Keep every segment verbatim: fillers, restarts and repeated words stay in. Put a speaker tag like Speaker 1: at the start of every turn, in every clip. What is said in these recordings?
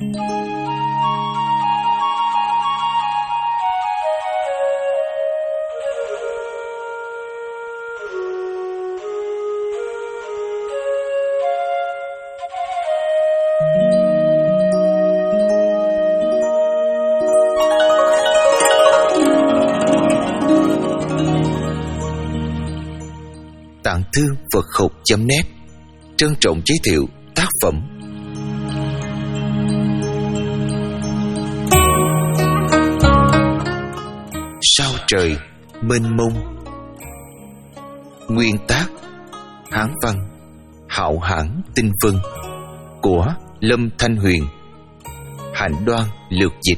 Speaker 1: Tạng thư Phật học chấm net trân trọng giới thiệu tác phẩm Sao trời mênh mông. Nguyên tác Hán văn Hạo Hãn Tinh Vân của Lâm Thanh Huyền, Hạnh Đoan lược dịch.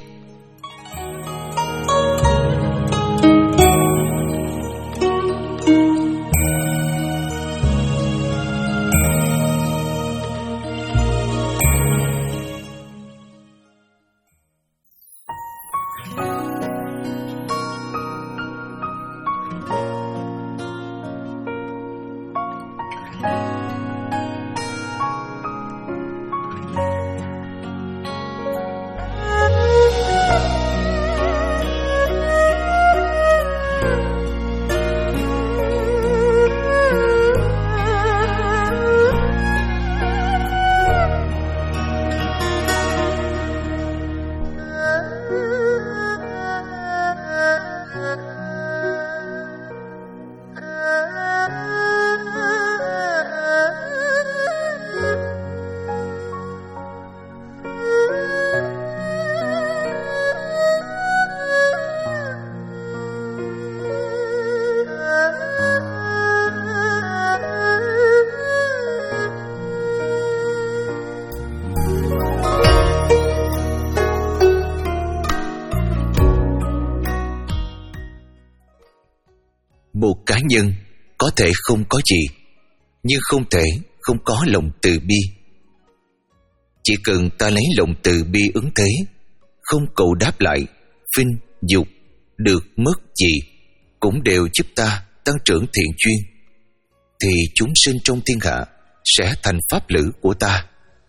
Speaker 1: Một cá nhân có thể không có gì, nhưng không thể không có lòng từ bi. Chỉ cần ta lấy lòng từ bi ứng thế, không cầu đáp lại, vinh, dục, được, mất gì, cũng đều giúp ta tăng trưởng thiện duyên, thì chúng sinh trong thiên hạ sẽ thành pháp lữ của ta.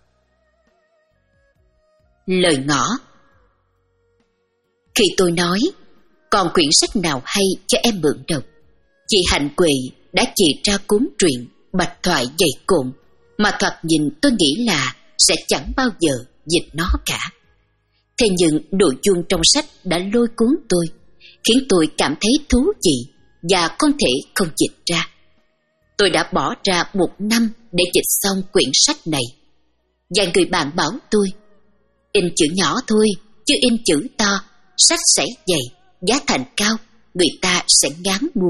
Speaker 2: Lời ngỏ. Khi tôi nói còn quyển sách nào hay cho em mượn đọc, chị Hạnh Quệ đã chỉ ra cuốn truyện Bạch Thoại dày cộm mà thoạt nhìn tôi nghĩ là sẽ chẳng bao giờ dịch nó cả. Thế nhưng nội dung trong sách đã lôi cuốn tôi, khiến tôi cảm thấy thú vị và không thể không dịch ra. Tôi đã bỏ ra một năm để dịch xong quyển sách này. Và người bạn bảo tôi, in chữ nhỏ thôi, chứ in chữ to, sách sẽ dày, giá thành cao, người ta sẽ ngán mua.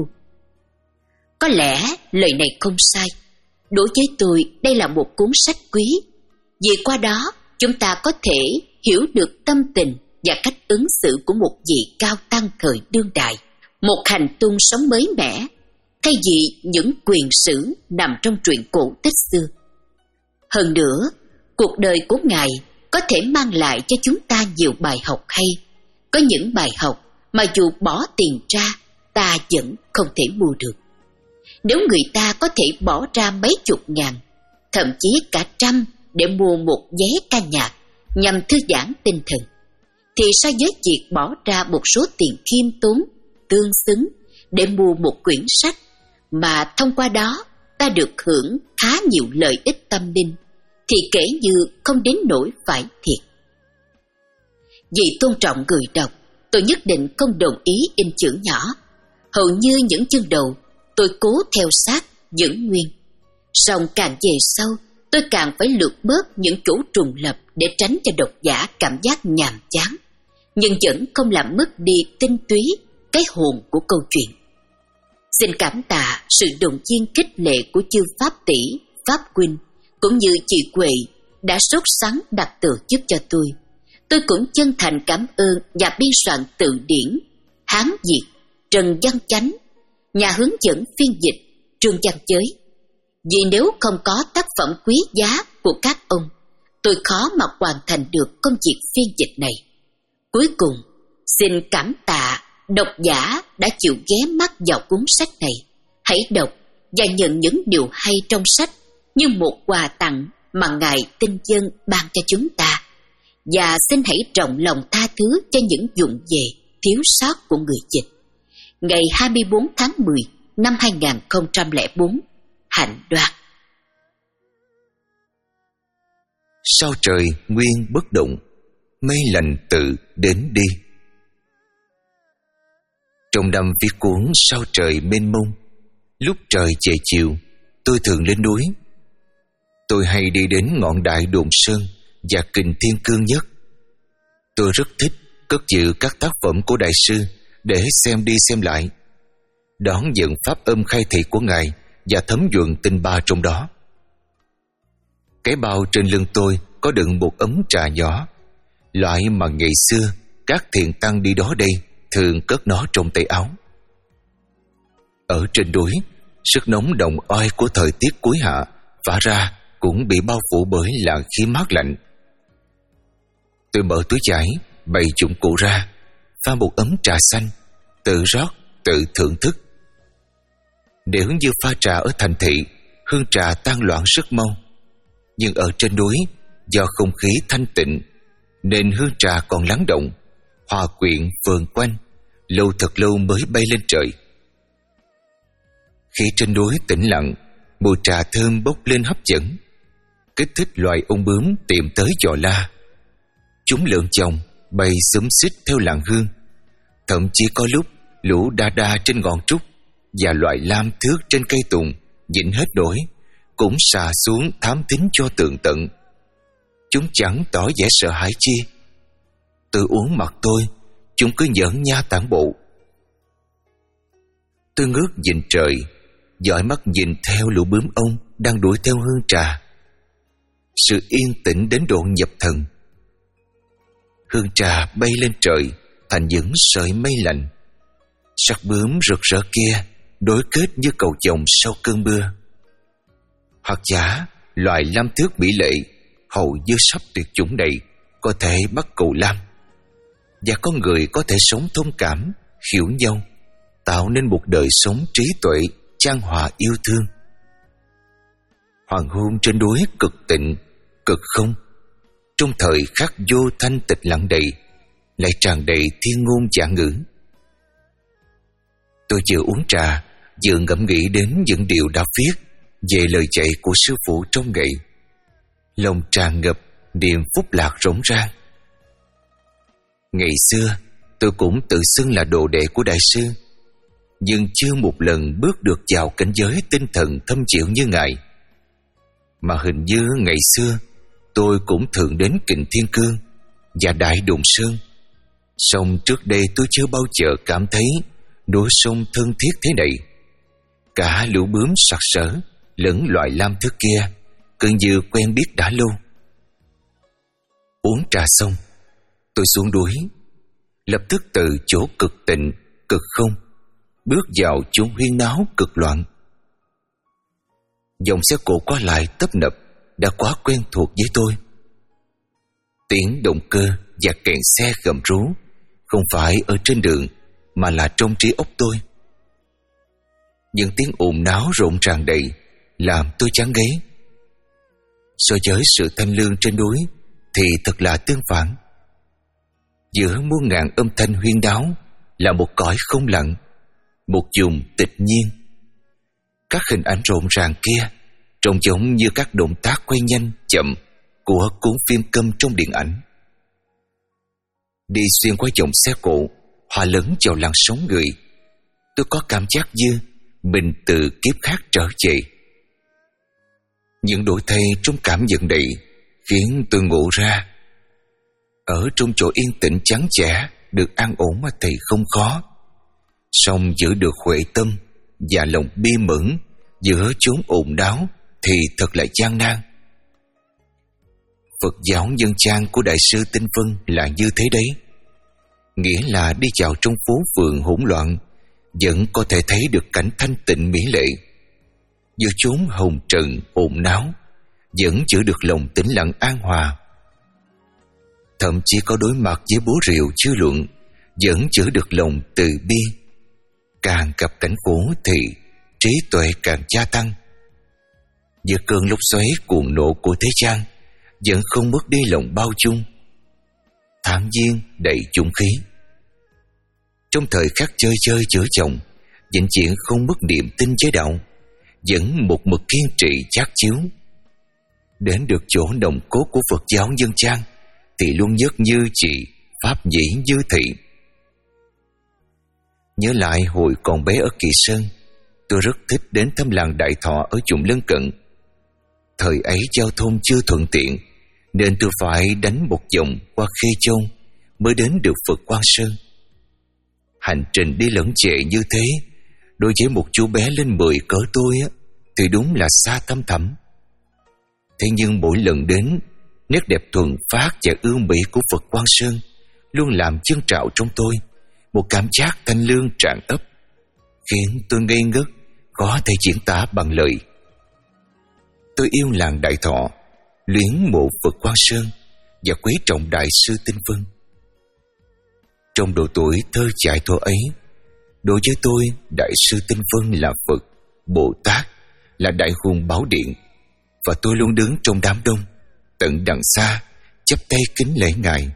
Speaker 2: Có lẽ lời này không sai. Đối với tôi, đây là một cuốn sách quý, vì qua đó chúng ta có thể hiểu được tâm tình và cách ứng xử của một vị cao tăng thời đương đại, một hành tung sống mới mẻ, thay vì những quyền sử nằm trong truyện cổ tích xưa. Hơn nữa, cuộc đời của Ngài có thể mang lại cho chúng ta nhiều bài học hay. Có những bài học mà dù bỏ tiền ra, ta vẫn không thể mua được. Nếu người ta có thể bỏ ra mấy chục ngàn, thậm chí cả trăm để mua một vé ca nhạc nhằm thư giãn tinh thần, thì so với việc bỏ ra một số tiền khiêm tốn, tương xứng để mua một quyển sách mà thông qua đó ta được hưởng khá nhiều lợi ích tâm linh, thì kể như không đến nỗi phải thiệt. Vì tôn trọng người đọc, tôi nhất định không đồng ý in chữ nhỏ. Hầu như những chương đầu tôi cố theo sát giữ nguyên, song càng về sau tôi càng phải lược bớt những chỗ trùng lập để tránh cho độc giả cảm giác nhàm chán, nhưng vẫn không làm mất đi tinh túy, cái hồn của câu chuyện. Xin cảm tạ sự động viên khích lệ của chư Pháp Tỷ, Pháp Huynh cũng như chị Quệ đã sốt sắng đặt từ giúp cho tôi. Tôi cũng chân thành cảm ơn nhà biên soạn từ điển Hán Việt Trần Văn Chánh, nhà hướng dẫn phiên dịch Trương Văn Chới. Vì nếu không có tác phẩm quý giá của các ông, tôi khó mà hoàn thành được công việc phiên dịch này. Cuối cùng, xin cảm tạ độc giả đã chịu ghé mắt vào cuốn sách này. Hãy đọc và nhận những điều hay trong sách như một quà tặng mà Ngài Tinh Dân ban cho chúng ta. và xin hãy rộng lòng tha thứ cho những vụng về, thiếu sót của người dịch. Ngày hai mươi bốn tháng mười năm hai nghìn không trăm lẻ bốn, Hạnh Đoan.
Speaker 1: Sao trời nguyên bất động, mây lành tự đến đi. Trong năm viết cuốn Sao trời mênh mông, lúc trời về chiều, tôi thường lên núi. Tôi hay đi đến ngọn đại Đồn Sơn và Kình Thiên Cương Nhất. Tôi rất thích cất giữ các tác phẩm của đại sư để xem đi xem lại, đón nhận pháp âm khai thị của ngài và thấm nhuần tinh ba trong đó. Cái bao trên lưng tôi có đựng một ấm trà nhỏ, loại mà ngày xưa các thiền tăng đi đó đây thường cất nó trong tay áo. Ở trên núi, sức nóng đồng oi của thời tiết cuối hạ phả ra cũng bị bao phủ bởi làn khí mát lạnh. Tôi mở túi chải, bày dụng cụ ra, pha một ấm trà xanh, tự rót, tự thưởng thức. Nếu như pha trà ở thành thị, hương trà tan loãng rất mau. Nhưng ở trên núi, do không khí thanh tịnh, nên hương trà còn lắng động, hòa quyện vờn quanh, lâu thật lâu mới bay lên trời. Khi trên núi tĩnh lặng, mùi trà thơm bốc lên hấp dẫn, kích thích loài ong bướm tìm tới dò la. Chúng lượn chồng bay xúm xít theo làn hương, thậm chí có lúc lũ đa đa trên ngọn trúc và loại lam thước trên cây tùng nhịn hết nổi cũng xà xuống thám thính cho tường tận. Chúng chẳng tỏ vẻ sợ hãi chi. Tôi uống mặt tôi, chúng cứ nhởn nha tản bộ. Tôi ngước nhìn trời, dõi mắt nhìn theo lũ bướm ong đang đuổi theo hương trà. Sự yên tĩnh đến độ nhập thần. Hương trà bay lên trời thành những sợi mây lạnh. Sắc bướm rực rỡ kia đối kết như cầu vồng sau cơn mưa. Hoặc giả loài lam thước mỹ lệ hầu như sắp tuyệt chủng này có thể bắt cầu lam, và con người có thể sống thông cảm, hiểu nhau, tạo nên một đời sống trí tuệ, chan hòa yêu thương. Hoàng hôn trên núi cực tịnh, cực không, trong thời khắc vô thanh tịch lặng đầy, lại tràn đầy thiên ngôn giả ngữ. Tôi vừa uống trà, vừa ngẫm nghĩ đến những điều đã viết về lời dạy của sư phụ trong ngày. Lòng tràn ngập niềm phúc lạc rỗng rang. Ngày xưa tôi cũng tự xưng là đồ đệ của đại sư, nhưng chưa một lần bước được vào cảnh giới tinh thần thâm chịu như ngài. Mà hình như ngày xưa tôi cũng thường đến Kình Thiên Cương và Đại Đồn Sơn, song trước đây tôi chưa bao giờ cảm thấy núi sông thân thiết thế này. Cả lũ bướm sặc sỡ lẫn loài lam thước kia cứ như quen biết đã lâu. Uống trà xong, tôi xuống núi, lập tức từ chỗ cực tịnh, cực không bước vào chốn huyên náo cực loạn. Dòng xe cộ qua lại tấp nập đã quá quen thuộc với tôi. Tiếng động cơ và kèn xe gầm rú không phải ở trên đường mà là trong trí óc tôi. Những tiếng ồn náo rộn ràng đầy làm tôi chán ngấy. So với sự thanh lương trên núi thì thật là tương phản. Giữa muôn ngàn âm thanh huyên náo là một cõi không lặng, một vùng tịch nhiên. Các hình ảnh rộn ràng kia trông giống như các động tác quay nhanh chậm của cuốn phim câm trong điện ảnh. Đi xuyên qua dòng xe cộ hòa lẫn vào làn sóng người, tôi có cảm giác như mình từ kiếp khác trở về. Những đổi thay trong cảm nhận này khiến tôi ngộ ra, ở trong chỗ yên tĩnh chán chẻ được an ổn thì không khó, song giữ được huệ tâm và lòng bi mẫn giữa chốn ồn náo thì thật là gian nan. Phật giáo dân gian của đại sư Tinh Vân là như thế đấy, nghĩa là đi vào trong phố phường hỗn loạn vẫn có thể thấy được cảnh thanh tịnh mỹ lệ, giữa chốn hồng trần ồn náo vẫn giữ được lòng tĩnh lặng an hòa. Thậm chí có đối mặt với bố rìu dư luận vẫn giữ được lòng từ bi. Càng gặp cảnh khổ thì trí tuệ càng gia tăng. Giữa cơn lốc xoáy cuồng nộ của thế gian vẫn không mất đi lòng bao dung, thản nhiên đầy dũng khí. Trong thời khắc chơi chơi chữa chồng, vĩnh viễn không mất niềm tin với đạo, vẫn một mực kiên trì chát chiếu. Đến được chỗ nồng cốt của Phật giáo dân gian thì luôn nhất như chị, pháp nhĩ như thị. Nhớ lại hồi còn bé ở Kỳ Sơn, tôi rất thích đến thăm làng Đại Thọ ở vùng lân cận. Thời ấy giao thông chưa thuận tiện, nên tôi phải đánh một vòng qua Khê Châu mới đến được Phật Quang Sơn. Hành trình đi lẫn trệ như thế, đối với một chú bé lên mười cỡ tôi á, thì đúng là xa thăm thẳm. Thế nhưng mỗi lần đến, nét đẹp thuần phát và ưu mỹ của Phật Quang Sơn luôn làm dâng trào trong tôi một cảm giác thanh lương tràn ấp, khiến tôi ngây ngất, khó thể diễn tả bằng lời. Tôi yêu làng Đại Thọ, luyến mộ Phật Quang Sơn và quý trọng Đại sư Tinh Vân. Trong độ tuổi thơ dại thuở ấy, đối với tôi, Đại sư Tinh Vân là Phật, Bồ Tát, là đại hùng bảo điện, và tôi luôn đứng trong đám đông, tận đằng xa, chắp tay kính lễ Ngài.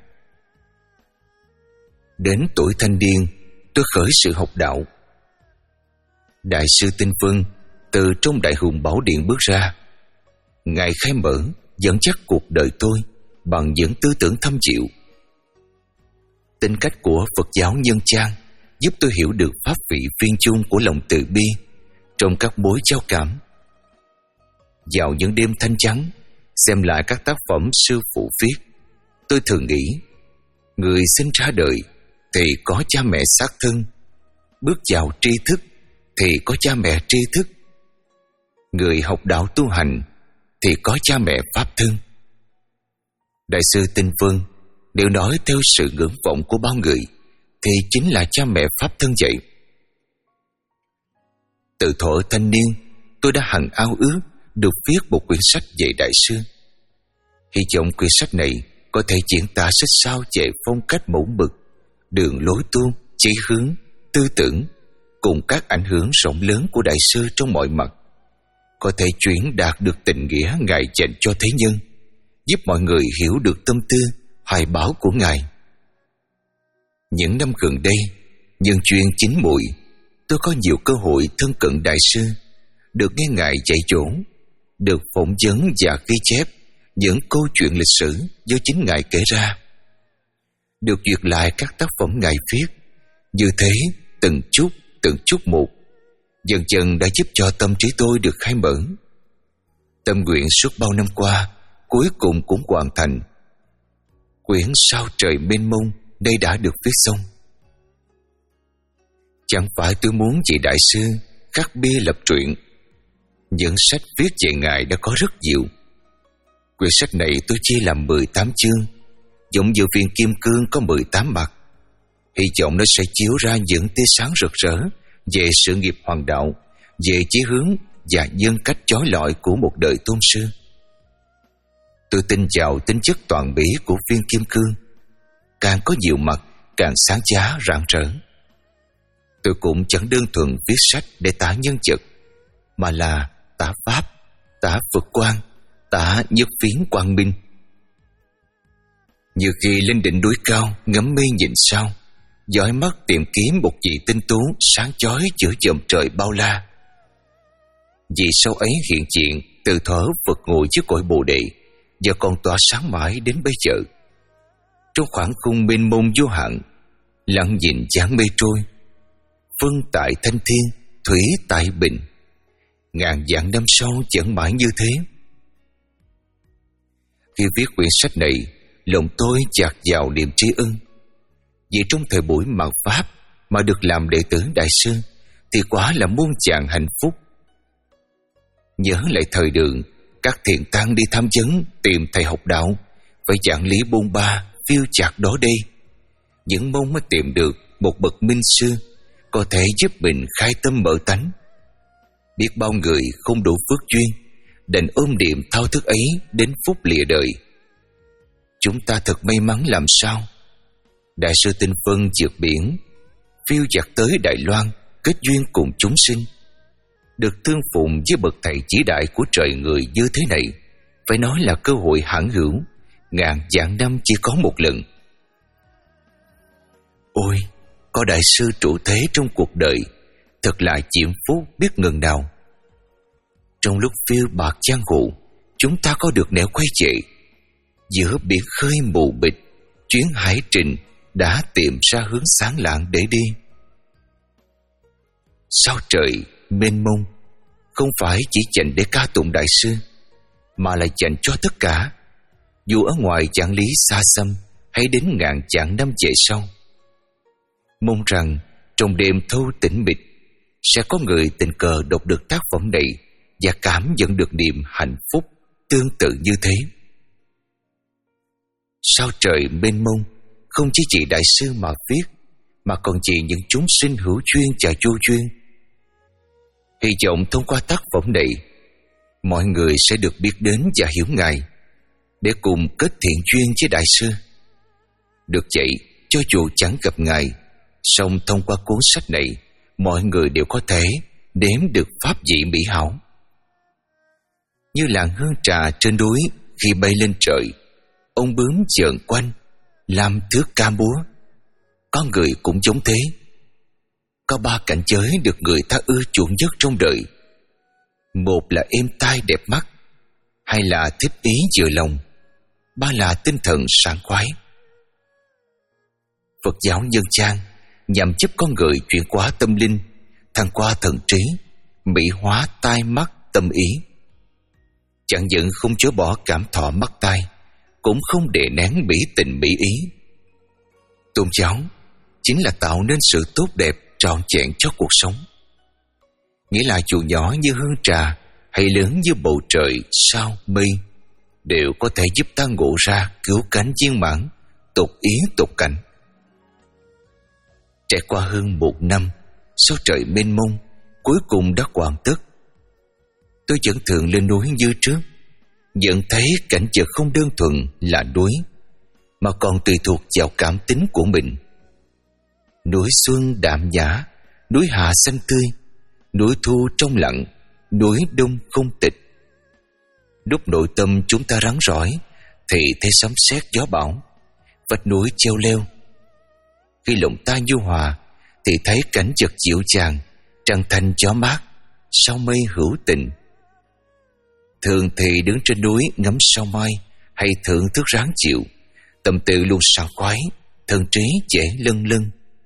Speaker 1: Đến tuổi thanh niên, tôi khởi sự học đạo. Đại sư Tinh Vân từ trong đại hùng bảo điện bước ra. Ngài khai mở, dẫn dắt cuộc đời tôi bằng những tư tưởng thâm diệu. Tính cách của Phật giáo nhân gian giúp tôi hiểu được pháp vị viên chung của lòng từ bi trong các mối giao cảm. Vào những đêm thanh vắng, xem lại các tác phẩm sư phụ viết, tôi thường nghĩ, người sinh ra đời thì có cha mẹ xác thân, bước vào tri thức thì có cha mẹ tri thức, người học đạo tu hành thì có cha mẹ pháp thân. Đại sư Tinh Vân nếu nói theo sự ngưỡng vọng của bao người thì chính là cha mẹ pháp thân vậy. Từ thuở thanh niên, tôi đã hằng ao ước được viết một quyển sách về Đại sư. Hy vọng quyển sách này có thể diễn tả sách sao về phong cách mẫu mực, đường lối tu, chí hướng, tư tưởng cùng các ảnh hưởng rộng lớn của Đại sư trong mọi mặt, có thể truyền đạt được tình nghĩa Ngài dành cho thế nhân, giúp mọi người hiểu được tâm tư, hoài bão của Ngài. Những năm gần đây, nhân duyên chín mùi, tôi có nhiều cơ hội thân cận Đại sư, được nghe Ngài dạy dỗ, được phỏng vấn và ghi chép những câu chuyện lịch sử do chính Ngài kể ra, được duyệt lại các tác phẩm Ngài viết. Như thế, từng chút, từng chút một, dần dần đã giúp cho tâm trí tôi được khai mở. Tâm nguyện suốt bao năm qua cuối cùng cũng hoàn thành. Quyển Sao Trời Mênh Mông đây đã được viết xong. Chẳng phải tôi muốn chị Đại sư khắc bia lập truyện, những sách viết về Ngài đã có rất nhiều. Quyển sách này tôi chia làm mười tám chương, giống như viên kim cương có mười tám mặt. Hy vọng nó sẽ chiếu ra những tia sáng rực rỡ về sự nghiệp hoàng đạo, về chí hướng và nhân cách chói lọi của một đời tôn sư. Tôi tin vào tính chất toàn bỉ của viên kim cương, càng có nhiều mặt càng sáng giá rạng rỡ. Tôi cũng chẳng đơn thuần viết sách để tả nhân vật, mà là tả pháp, tả Phật quang, tả nhất phiến quang minh. Như khi lên đỉnh núi cao ngắm mây nhìn sao, dõi mắt tìm kiếm một vị tinh tú sáng chói giữa chòm trời bao la. Vì sao ấy hiện diện từ thuở Phật ngồi trước cội Bồ Đề và còn tỏa sáng mãi đến bây giờ. Trong khoảng khung mênh mông vô hạn, lặng nhìn dáng mây trôi, vân tại thanh thiên, thủy tại bình, ngàn vạn năm sau vẫn mãi như thế. Khi viết quyển sách này, lòng tôi dạt vào niềm tri ân. Vì trong thời buổi mạt Pháp mà được làm đệ tử Đại sư thì quả là muôn vàn hạnh phúc. Nhớ lại thời đường, các thiện tăng đi tham vấn tìm thầy học đạo phải dạng lý bôn ba phiêu chạc đó đây, những mong mới tìm được một bậc minh sư có thể giúp mình khai tâm mở tánh. Biết bao người không đủ phước duyên đành ôm niệm thao thức ấy đến phút lìa đời. Chúng ta thật may mắn làm sao. Đại sư Tinh Vân vượt biển, phiêu dạt tới Đài Loan, kết duyên cùng chúng sinh. Được tương phụng với bậc thầy chỉ đại của trời người như thế này, phải nói là cơ hội hãn hữu, ngàn vạn năm chỉ có một lần. Ôi, có đại sư trụ thế trong cuộc đời, thật là diễm phúc biết ngừng nào. Trong lúc phiêu bạc giang hồ, chúng ta có được nẻo quay về. Giữa biển khơi mù mịt, chuyến hải trình đã tìm ra hướng sáng lạng để đi. Sao trời mênh mông không phải chỉ dành để ca tụng đại sư, mà là dành cho tất cả, dù ở ngoài giảng lý xa xăm hay đến ngàn vạn năm về sau. Mong rằng trong đêm thâu tĩnh mịch sẽ có người tình cờ đọc được tác phẩm này và cảm nhận được niềm hạnh phúc tương tự như thế. Sao trời mênh mông không chỉ chỉ đại sư mà viết, mà còn chỉ những chúng sinh hữu duyên và vô duyên. Hy vọng thông qua tác phẩm này, mọi người sẽ được biết đến và hiểu Ngài, để cùng kết thiện duyên với đại sư. Được vậy, cho dù chẳng gặp Ngài, song thông qua cuốn sách này, mọi người đều có thể đếm được pháp vị mỹ hảo. Như làn hương trà trên núi khi bay lên trời, ông bướm chợn quanh làm thước ca múa. Con người cũng giống thế. Có ba cảnh giới được người ta ưa chuộng nhất trong đời. Một là êm tai đẹp mắt, hai là thích ý vừa lòng, ba là tinh thần sảng khoái. Phật giáo nhân gian nhằm giúp con người chuyển hóa tâm linh, thăng qua thần trí, mỹ hóa tai mắt tâm ý. Chẳng những không chối bỏ cảm thọ mắt tai, cũng không đè nén mỹ tình mỹ ý. Tôn giáo chính là tạo nên sự tốt đẹp trọn vẹn cho cuộc sống. Nghĩa là dù nhỏ như hương trà hay lớn như bầu trời, sao, mây, đều có thể giúp ta ngộ ra cứu cánh viên mãn, tục ý tục cảnh. Trải qua hơn một năm, sao trời mênh mông cuối cùng đã hoàn tất. Tôi vẫn thường lên núi như trước, nhận thấy cảnh vật không đơn thuần là núi, mà còn tùy thuộc vào cảm tính của mình. Núi xuân đạm nhã, núi hạ xanh tươi, núi thu trong lặng, núi đông không tịch. Lúc nội tâm chúng ta rắn rỏi thì thấy sấm sét gió bão, vách núi treo leo. Khi lòng ta nhu hòa thì thấy cảnh vật dịu dàng, trăng thanh gió mát, sao mây hữu tình. Thường thì đứng trên núi ngắm sao mai hay thưởng thức ráng chịu, tâm tư luôn sảng khoái, thân trí dễ lâng lâng.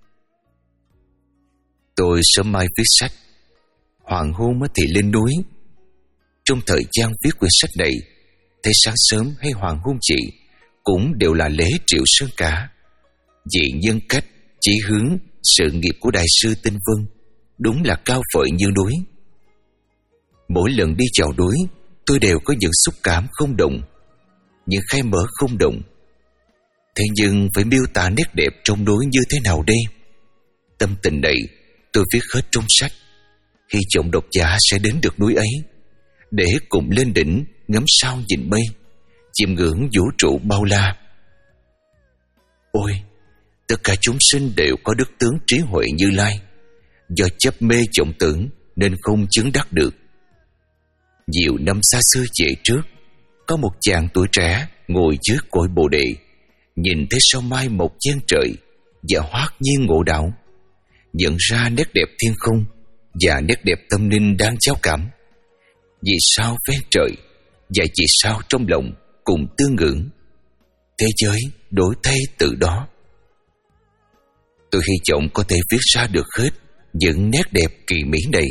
Speaker 1: Tôi sớm mai viết sách, hoàng hôn thì lên núi. Trong thời gian viết quyển sách này, thấy sáng sớm hay hoàng hôn chị cũng đều là lễ triệu sơn cả. Vì nhân cách, chỉ hướng, sự nghiệp của đại sư Tinh Vân đúng là cao vời như núi. Mỗi lần đi vào núi, tôi đều có những xúc cảm không đồng, những khai mở không đồng. Thế nhưng phải miêu tả nét đẹp trong núi như thế nào đây? Tâm tình này tôi viết hết trong sách. Hy vọng độc giả sẽ đến được núi ấy, để cùng lên đỉnh ngắm sao nhìn mây, chiêm ngưỡng vũ trụ bao la. Ôi, tất cả chúng sinh đều có đức tướng trí huệ Như Lai, do chấp mê vọng tưởng nên không chứng đắc được. Nhiều năm xa xưa về trước, có một chàng tuổi trẻ ngồi dưới cội Bồ Đề, nhìn thấy sao mai một gian trời và hoát nhiên ngộ đạo, nhận ra nét đẹp thiên không và nét đẹp tâm linh đang giao cảm. Vì sao ven trời và vì sao trong lòng cùng tương ngưỡng, thế giới đổi thay từ đó. Tôi hy vọng có thể viết ra được hết những nét đẹp kỳ mỹ này.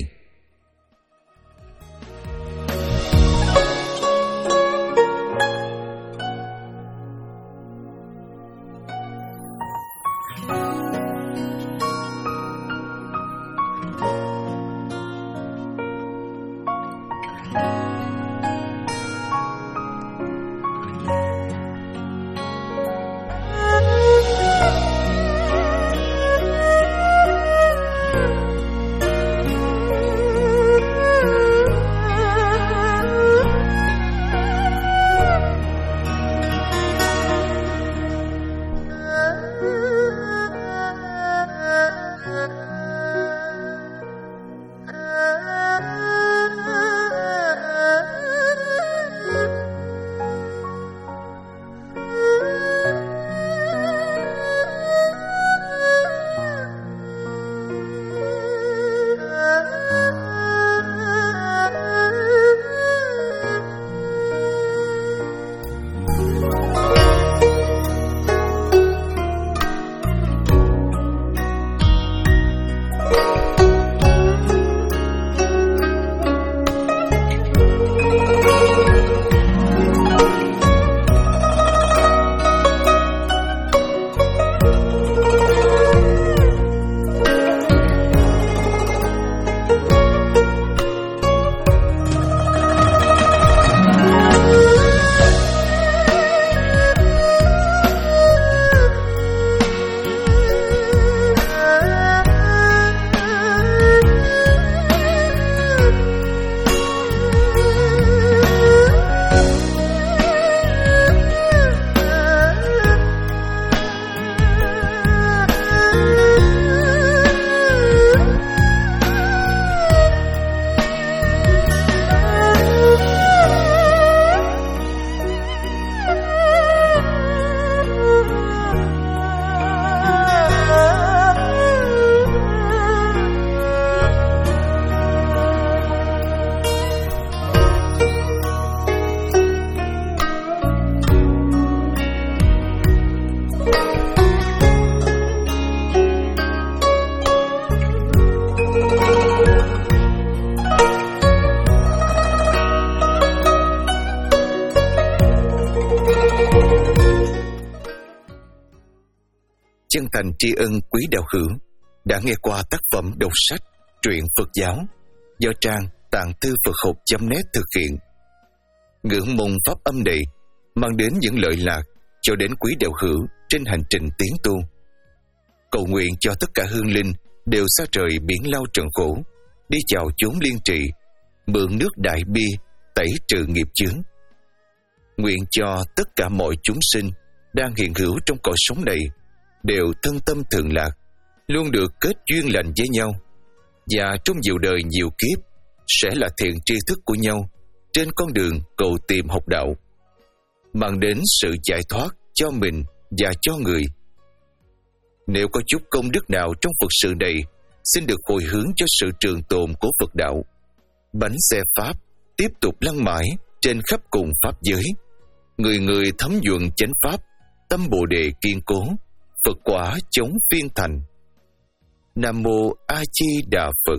Speaker 1: chân thành tri ân quý đạo hữu đã nghe qua tác phẩm đọc sách truyện Phật giáo do trang tạng thư Phật học chấm net thực hiện. Ngưỡng mong pháp âm này mang đến những lợi lạc cho đến quý đạo hữu trên hành trình tiến tu. Cầu nguyện cho tất cả hương linh đều xa trời biển lao trần khổ, đi chào chốn liên trị, mượn nước đại bi tẩy trừ nghiệp chướng. Nguyện cho tất cả mọi chúng sinh đang hiện hữu trong cõi sống này đều thân tâm thường lạc, luôn được kết duyên lành với nhau, và trong nhiều đời nhiều kiếp sẽ là thiện tri thức của nhau trên con đường cầu tìm học đạo, mang đến sự giải thoát cho mình và cho người. Nếu có chút công đức nào trong Phật sự này, xin được hồi hướng cho sự trường tồn của Phật đạo. Bánh xe Pháp tiếp tục lăn mãi trên khắp cùng Pháp giới. Người người thấm nhuận chánh Pháp, tâm Bồ Đề kiên cố, Phật quả chống phiên thành. Nam Mô A Di Đà Phật.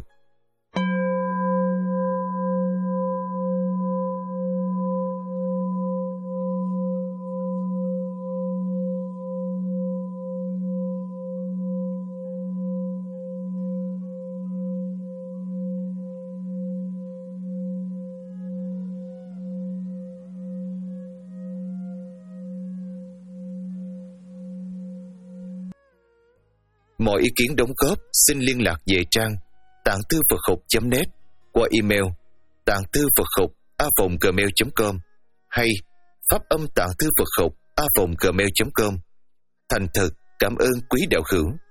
Speaker 1: Mọi ý kiến đóng góp xin liên lạc về trang tạng thư Phật học chấm net qua email tạng thư Phật học a vòng gmail chấm com hay pháp âm tạng thư Phật học a vòng gmail chấm com. Thành thật cảm ơn quý đạo hữu.